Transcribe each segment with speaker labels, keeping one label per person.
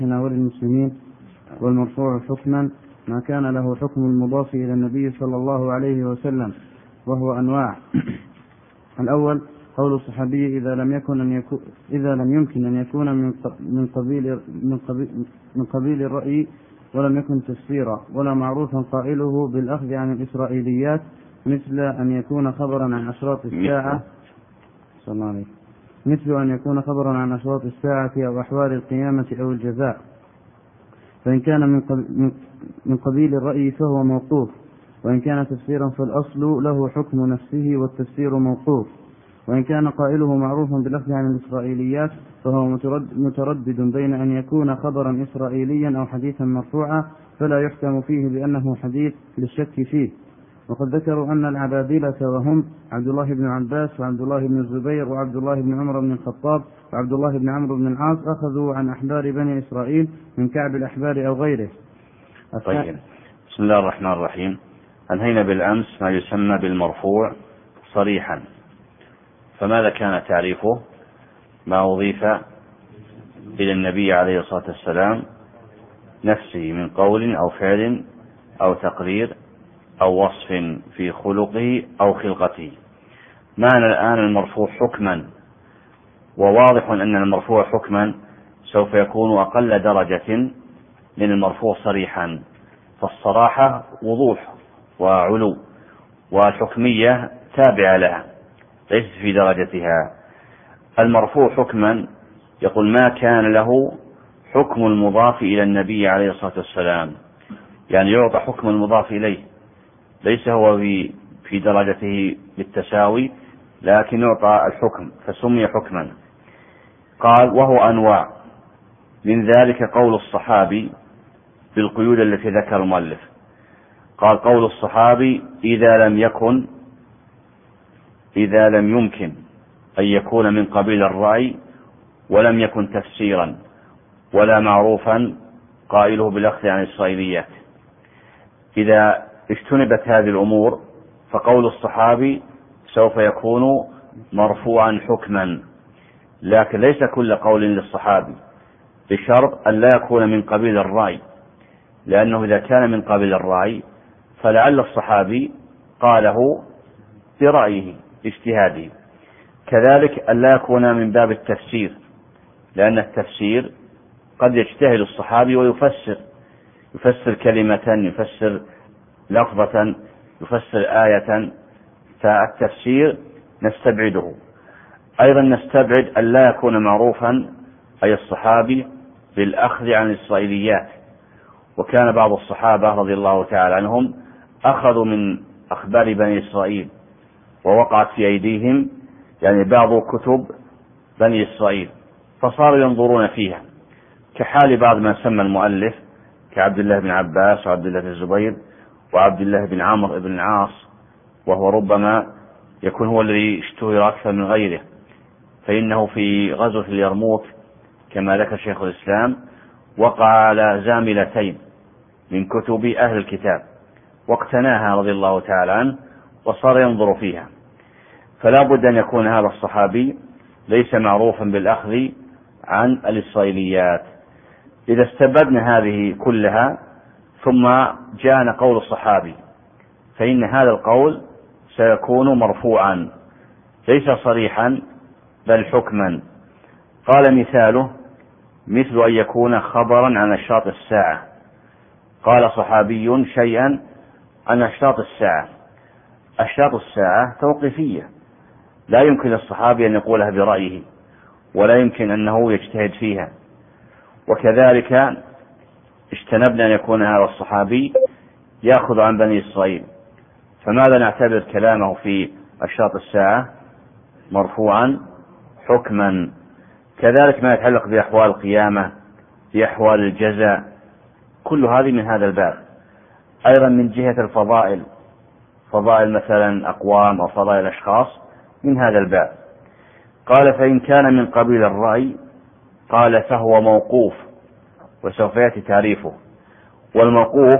Speaker 1: وللمسلمين. والمرفوع حكما ما كان له حكم المضاف إلى النبي صلى الله عليه وسلم، وهو أنواع. الأول قول الصحابي إذا لم يمكن أن يكون من قبيل الرأي ولم يكن تفسيرا ولا معروفا قائله بالأخذ عن الإسرائيليات، مثل أن يكون خبرا عن أشراط الساعة أو أحوال القيامة أو الجزاء. فإن كان من قبيل الرأي فهو موقوف، وإن كان تفسيرا فالأصل له حكم نفسه والتفسير موقوف. وإن كان قائله معروفا بالأخذ عن الإسرائيليات فهو متردد بين أن يكون خبرا إسرائيليا أو حديثا مرفوعا، فلا يحكم فيه بأنه حديث للشك فيه. وقد ذكروا أن العبادلة وهم عبد الله بن عباس وعبد الله بن الزبير وعبد الله بن عمر بن الخطاب وعبد الله بن عمرو بن العاص أخذوا عن أحبار بني إسرائيل من كعب الأحبار أو غيره.
Speaker 2: طيب. بسم الله الرحمن الرحيم. أنهينا بالأمس ما يسمى بالمرفوع صريحا، فماذا كان تعريفه؟ ما أضيف إلى النبي عليه الصلاة والسلام نفسه من قول أو فعل أو تقرير أو وصف في خلقه أو خلقته. معنى الآن المرفوع حكما، وواضح أن المرفوع حكما سوف يكون أقل درجة من المرفوع صريحا، فالصراحة وضوح وعلو، والحكمية تابعة لها ليست في درجتها. المرفوع حكما يقول ما كان له حكم المضاف إلى النبي عليه الصلاة والسلام، يعني يعطى حكم المضاف إليه، ليس هو في درجته بالتساوي، لكن يعطى الحكم فسمي حكما. قال وهو أنواع، من ذلك قول الصحابي بالقيود التي ذكر المؤلف. قال قول الصحابي إذا لم يمكن أن يكون من قبيل الرأي ولم يكن تفسيرا ولا معروفا قائله بالأخذ عن الإسرائيليات. إذا اجتنبت هذه الأمور فقول الصحابي سوف يكون مرفوعا حكما، لكن ليس كل قول للصحابي، بشرط أن لا يكون من قبيل الرأي، لأنه إذا كان من قبيل الرأي فلعل الصحابي قاله برأيه اجتهاده. كذلك أن لا يكون من باب التفسير، لأن التفسير قد يجتهد الصحابي ويفسر كلمة، يفسر لفظة، يفسر آية، فالتفسير نستبعده. أيضا نستبعد أن لا يكون معروفا أي الصحابي بالأخذ عن الإسرائيليات، وكان بعض الصحابة رضي الله تعالى عنهم أخذوا من أخبار بني إسرائيل ووقعت في أيديهم يعني بعض كتب بني إسرائيل، فصاروا ينظرون فيها، كحال بعض ما سمى المؤلف كعبد الله بن عباس وعبد الله بن الزبير وعبد الله بن عمرو بن العاص، وهو ربما يكون هو الذي اشتهر أكثر من غيره، فإنه في غزوة اليرموك كما ذكر شيخ الإسلام وقع على زاملتين من كتب أهل الكتاب واقتناها رضي الله تعالى عنه وصار ينظر فيها. فلا بد أن يكون هذا الصحابي ليس معروفا بالأخذ عن الإسرائيليات. إذا استبدنا هذه كلها ثم جاءنا قول الصحابي، فإن هذا القول سيكون مرفوعا ليس صريحا بل حكما. قال مثاله مثل أن يكون خبرا عن أشراط الساعة. قال صحابي شيئا عن أشراط الساعة. أشراط الساعة توقيفية، لا يمكن للصحابي أن يقولها برأيه، ولا يمكن أنه يجتهد فيها. وكذلك اجتنبنا أن يكون هذا الصحابي يأخذ عن بني إسرائيل، فماذا نعتبر كلامه في أشراط الساعة؟ مرفوعا حكما. كذلك ما يتعلق بأحوال القيامة، بأحوال الجزاء، كل هذه من هذا الباب. أيضا من جهة الفضائل، فضائل مثلا أقوام أو فضائل أشخاص، من هذا الباب. قال فإن كان من قبيل الرأي قال فهو موقوف، وسوف يأتي تعريفه. والموقوف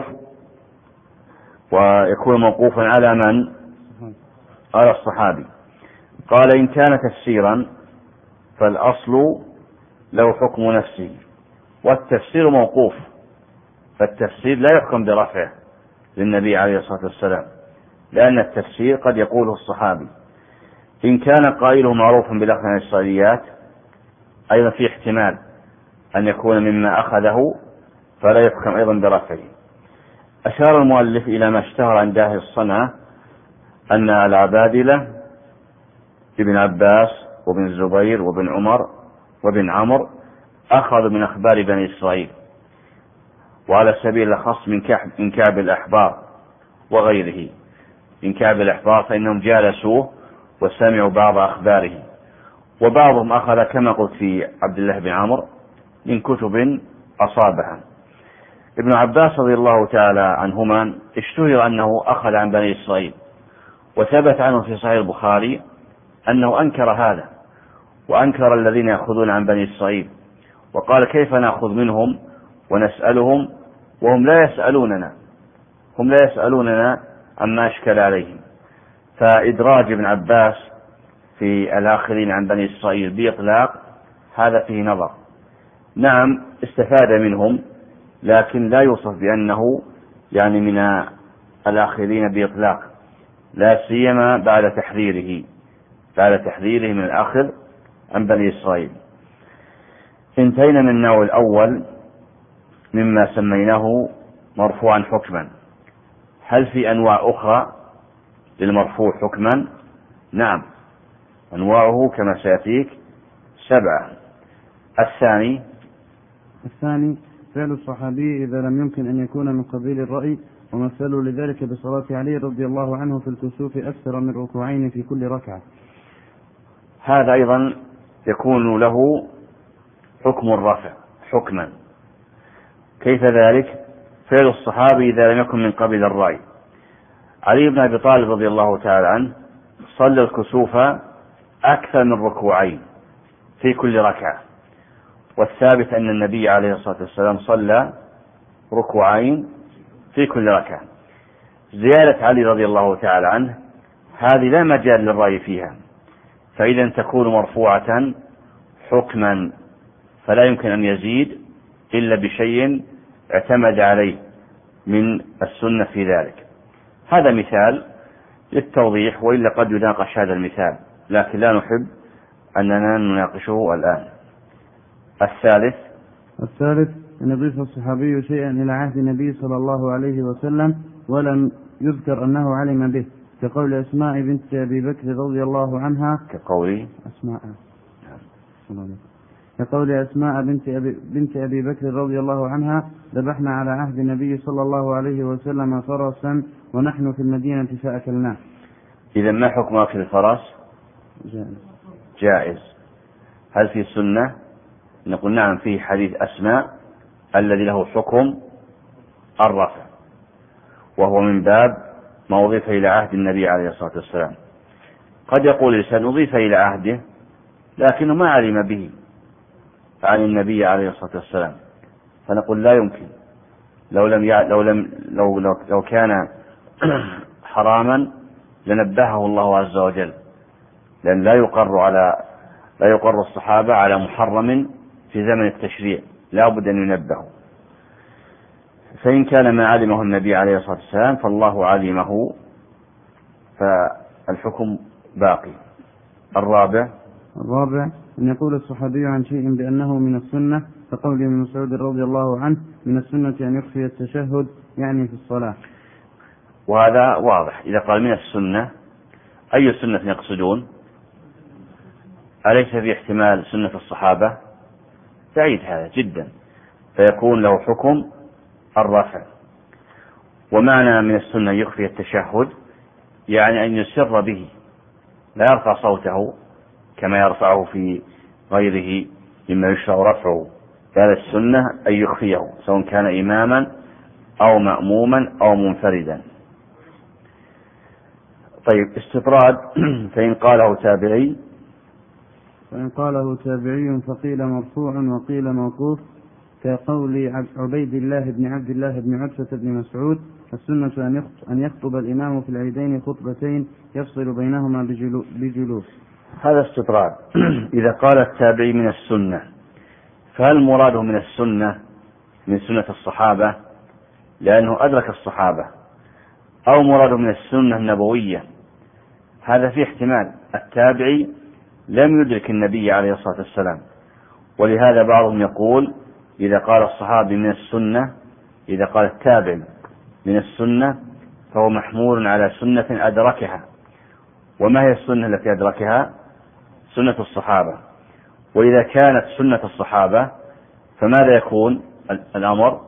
Speaker 2: ويكون موقوفا على من؟ على الصحابي. قال إن كان تفسيرا فالأصل له حكم نفسه، والتفسير موقوف، فالتفسير لا يحكم برفعه للنبي عليه الصلاة والسلام، لأن التفسير قد يقوله الصحابي. إن كان قائله معروفا بالأخذ عن الإسرائيليات أيضا في احتمال أن يكون مما أخذه فلا يحكم أيضا برفعه. أشار المؤلف إلى ما اشتهر عند أهل الصنعة أن العبادلة ابن عباس وابن الزبير وابن عمر وابن عمرو أخذوا من أخبار بني إسرائيل، وعلى سبيل الأخص من كعب الأحبار وغيره. من كعب الأحبار فإنهم جالسوه وسمعوا بعض أخباره، وبعضهم أخذ كما قلت في عبد الله بن عمرو من كتب أصابها. ابن عباس رضي الله تعالى عنهما اشتهر أنه أخذ عن بني إسرائيل، وثبت عنه في صحيح البخاري أنه أنكر هذا، وأنكر الذين يأخذون عن بني إسرائيل، وقال كيف نأخذ منهم ونسألهم وهم لا يسألوننا عما أشكل عليهم. فإدراج ابن عباس في الآخرين عن بني إسرائيل بإطلاق هذا فيه نظر. نعم استفاد منهم، لكن لا يوصف بأنه يعني من الآخرين بإطلاق، لا سيما بعد تحذيره من الأخذ عن بني إسرائيل. انتهينا من النوع الأول مما سميناه مرفوعا حكما. هل في أنواع أخرى للمرفوع حكما؟ نعم، أنواعه كما سيأتيك 7.
Speaker 1: الثاني فعل الصحابي إذا لم يمكن أن يكون من قبيل الرأي، ومثلوا لذلك بصلاة علي رضي الله عنه في الكسوف أكثر من ركوعين في كل ركعة.
Speaker 2: هذا أيضا يكون له حكم الرفع حكما. كيف ذلك؟ فعل الصحابي إذا لم يكن من قبيل الرأي. علي بن أبي طالب رضي الله تعالى عنه صلى الكسوف أكثر من ركوعين في كل ركعة، والثابت أن النبي عليه الصلاة والسلام صلى ركوعين في كل ركعة. زيادة علي رضي الله تعالى عنه هذه لا مجال للرأي فيها، فإذا تكون مرفوعة حكما، فلا يمكن أن يزيد إلا بشيء اعتمد عليه من السنة في ذلك. هذا مثال للتوضيح، وإلا قد يناقش هذا المثال، لكن لا نحب أننا نناقشه الآن.
Speaker 1: الثالث أن يضيف الصحابي شيئا إلى عهد النبي صلى الله عليه وسلم ولم يذكر أنه علم به، كقول أسماء بنت أبي بكر رضي الله عنها كقول أسماء بنت أبي بكر رضي الله عنها: ذبحنا على عهد النبي صلى الله عليه وسلم فرسا ونحن في المدينة فأكلناه.
Speaker 2: إذا ما حكم أكل الفرس؟ جائز. هل في سنة؟ نقول نعم، فيه حديث أسماء الذي له حكم الرفع، وهو من باب ما أضيف إلى عهد النبي عليه الصلاة والسلام. قد يقول الإنسان أضيف إلى عهده لكنه ما علم به عن النبي عليه الصلاة والسلام، فنقول لا يمكن. لو كان حراما لنبهه الله عز وجل، لأن لا يقر الصحابة على محرم في زمن التشريع، لا بد أن ينبهوا. فإن كان ما علمه النبي عليه الصلاة والسلام فالله علمه، فالحكم باقي. الرابع
Speaker 1: أن يقول الصحابي عن شيء بأنه من السنة، كقول ابن مسعود رضي الله عنه: من السنة أن يخفي التشهد، يعني في الصلاة.
Speaker 2: وهذا واضح. إذا قال من السنة، أي سنة يقصدون؟ أليس في احتمال سنة الصحابة؟ بعيد هذا جدا، فيكون له حكم الرفع. ومعنى من السنة يخفي التشهد يعني أن يسر به، لا يرفع صوته كما يرفعه في غيره مما يشرع رفعه، قال السنة أن يخفيه سواء كان إماما أو مأموما أو منفردا. طيب، استطراد. فإن قاله تابعي فقيل مرفوع وقيل موقوف، كقول عبيد الله بن عبد الله بن عتبة بن مسعود: السنة أن يخطب الإمام في العيدين خطبتين يفصل بينهما بجلوس. هذا استطراد. إذا قال التابعي من السنة فهل مراده من السنة من سنة الصحابة لأنه أدرك الصحابة، أو مراده من السنة النبوية؟ هذا فيه احتمال. التابعي لم يدرك النبي عليه الصلاة والسلام، ولهذا بعضهم يقول إذا قال الصحابي من السنة، إذا قال التابعي من السنة فهو محمول على سنة أدركها. وما هي السنة التي أدركها؟ سنة الصحابة. وإذا كانت سنة الصحابة فماذا يكون الأمر؟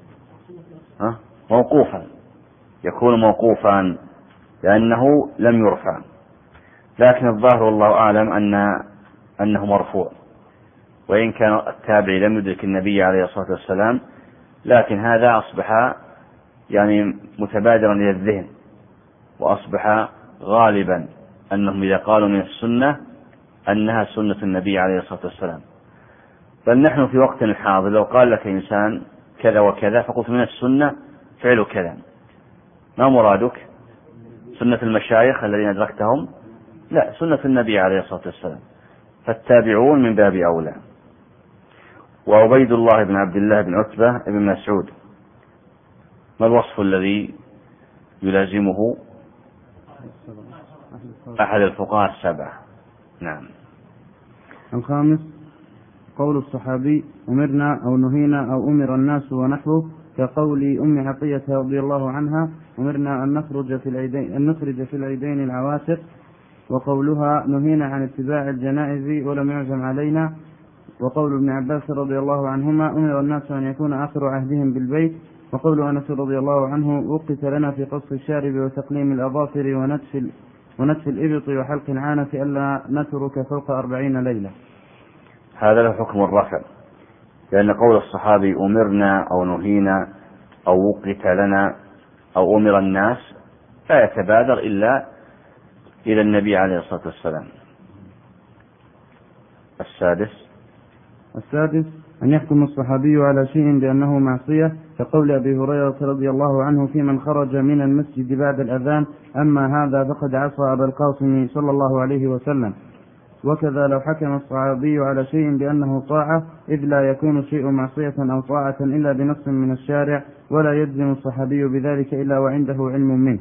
Speaker 2: موقوفا، يكون موقوفا لأنه لم يرفع. لكن الظاهر والله أعلم أنه مرفوع، وإن كان التابعي لم يدرك النبي عليه الصلاة والسلام، لكن هذا أصبح يعني متبادرا إلى الذهن، وأصبح غالبا أنهم إذا قالوا من السنة أنها سنة النبي عليه الصلاة والسلام. بل نحن في وقت الحاضر لو قال لك إنسان كذا وكذا فقلت من السنة فعل كذا، ما مرادك؟ سنة المشايخ الذين أدركتهم؟ لا، سنة النبي عليه الصلاة والسلام. فالتابعون من باب أولى. وعبيد الله بن عبد الله بن عتبة بن مسعود، ما الوصف الذي يلازمه؟ أحد الفقهاء السبعة. نعم.
Speaker 1: الخامس قول الصحابي أمرنا أو نهينا أو أمر الناس ونحوه، كقول أم عطية رضي الله عنها أمرنا أن نخرج في العيدين العواتق، وقولها نهينا عن اتباع الجنائز ولم يعزم علينا، وقول ابن عباس رضي الله عنهما أمر الناس أن يكون آخر عهدهم بالبيت، وقول أنس رضي الله عنه وقت لنا في قص الشارب وتقليم الأظافر ونتف الإبط وحلق العانة ألا نترك فوق 40 ليلة.
Speaker 2: هذا له حكم الرفع، لأن قول الصحابي أمرنا أو نهينا أو وقت لنا أو أمر الناس لا يتبادر إلا إلى النبي عليه الصلاة والسلام.
Speaker 1: السادس أن يحكم الصحابي على شيء بأنه معصية، كقول أبي هريرة رضي الله عنه في من خرج من المسجد بعد الأذان أما هذا فقد عصى أبا القاسم صلى الله عليه وسلم. وكذا لو حكم الصحابي على شيء بأنه طاعة، إذ لا يكون شيء معصية أو طاعة إلا بنص من الشارع، ولا يجزم الصحابي بذلك إلا وعنده علم منه.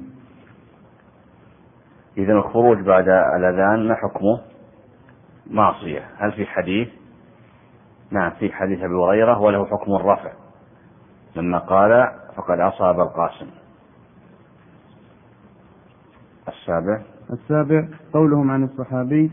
Speaker 2: إذا الخروج بعد الأذان ما حكمه؟ معصية. هل في حديث؟ نعم، في حديث أبي هريرة وله حكم الرفع لما قال فقد عصى أبا القاسم.
Speaker 1: السابع قولهم عن الصحابي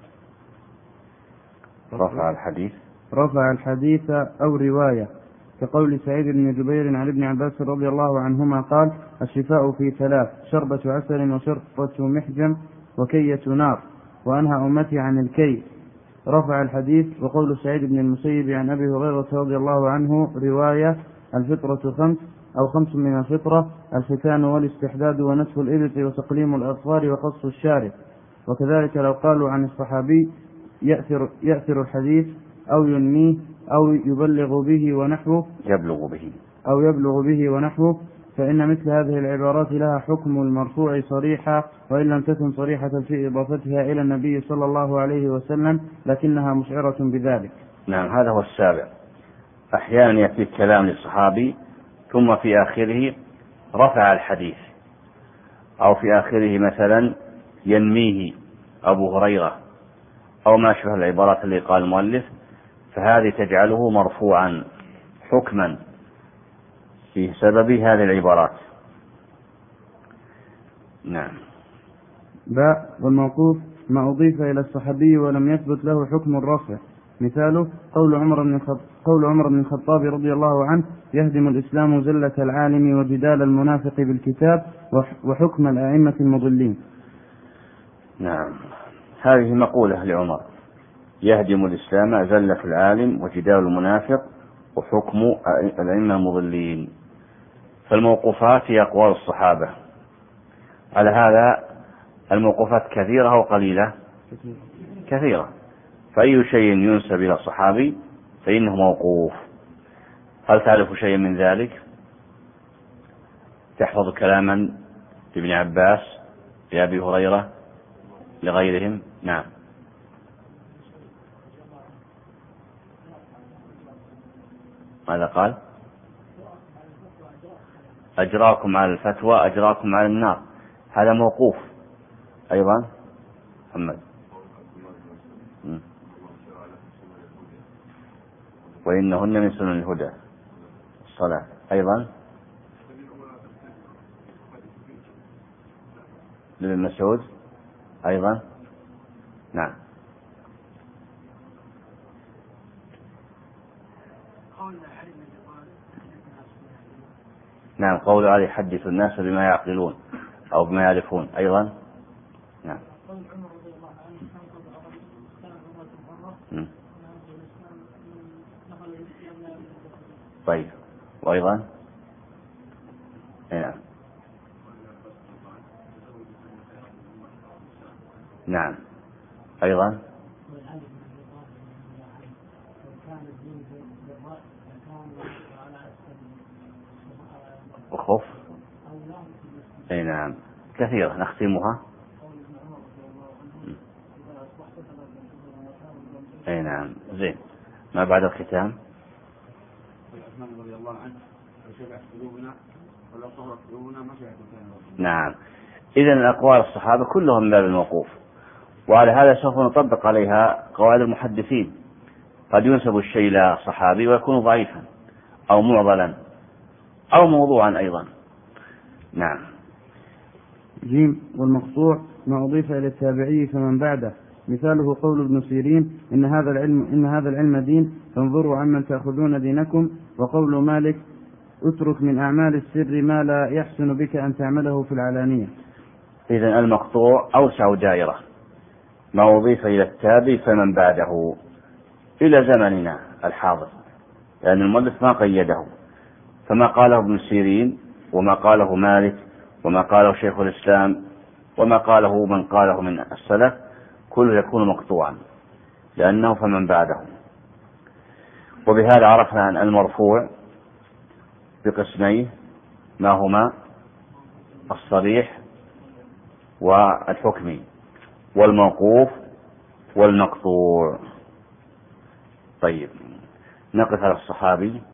Speaker 1: رفع الحديث أو رواية، كقول سعيد بن جبير عن ابن عباس رضي الله عنهما قال الشفاء في 3: شربة عسل وشربة محجم وكية نار، وأنهى أمتي عن الكي. رفع الحديث. وقول سعيد بن المسيب عن أبي هريرة رضي الله عنه رواية الفطرة 5 أو 5 من الفطرة: الختان والاستحداد ونتف الإبط وتقليم الأظفار وقص الشارب. وكذلك لو قالوا عن الصحابي يأثر الحديث أو ينميه أو يبلغ به ونحوه فإن مثل هذه العبارات لها حكم المرفوع صريحة، وإن لم تكن صريحة في إضافتها إلى النبي صلى الله عليه وسلم، لكنها مشعرة بذلك.
Speaker 2: نعم، هذا هو السابع. أحيانا يأتي الكلام للصحابي ثم في آخره رفع الحديث، أو في آخره مثلا ينميه أبو هريرة أو ما شبه العبارات اللي قال المؤلف، فهذه تجعله مرفوعا حكما في سبب هذه العبارات. نعم.
Speaker 1: باء والموقوف ما أضيف إلى الصحابي ولم يثبت له حكم الرفع. مثاله قول عمر بن الخطاب رضي الله عنه يهدم الإسلام زلة العالم وجدال المنافق بالكتاب وحكم الأئمة المضلين.
Speaker 2: نعم، هذه مقولة لعمر: يهدم الإسلام زلة العالم وجدال المنافق وحكم الأئمة المضلين. فالموقوفات هي أقوال الصحابة. على هذا الموقوفات كثيرة أو قليلة؟ كثيرة. فأي شيء ينسب إلى الصحابي فإنه موقوف. هل تعرف شيئا من ذلك؟ تحفظ كلاما لابن عباس، لأبي هريرة، لغيرهم؟ نعم. ماذا قال؟ أجراكم على الفتوى أجراكم على النار، هذا موقوف أيضا. محمد. وإنهن من سنن الهدى الصلاة أيضا. لابن مسعود أيضا. نعم. نعم، قول عليه يحدث الناس بما يعقلون أو بما يعرفون أيضا. نعم. طيب، وأيضا. نعم. نعم، أيضا. وخوف. أي نعم، كثيرة نختمها. أي نعم، زين. ما بعد الختام. نعم، إذن أقوال الصحابة كلهم من باب الموقوف، وعلى هذا سوف نطبق عليها قواعد المحدثين. قد ينسب الشيء إلى صحابي ويكون ضعيفا أو معضلا أو موضوعا أيضا. نعم.
Speaker 1: جيم. والمقطوع ما أضيف إلى التابعي فمن بعده، مثاله قول ابن سيرين إن هذا العلم دين فانظروا عمن تأخذون دينكم، وقول مالك اترك من أعمال السر ما لا يحسن بك أن تعمله في العلانية.
Speaker 2: إذن المقطوع أوسع دائرة، ما أضيف إلى التابعي فمن بعده إلى زمننا الحاضر، لأن المؤلف ما قيده، فما قاله ابن سيرين وما قاله مالك وما قاله شيخ الإسلام وما قاله من قاله من السلف كله يكون مقطوعا لأنه فمن بعده. وبهذا عرفنا أن المرفوع بقسميه، ما هما الصريح والحكمي والموقوف والمقطوع. طيب، نقف على الصحابي.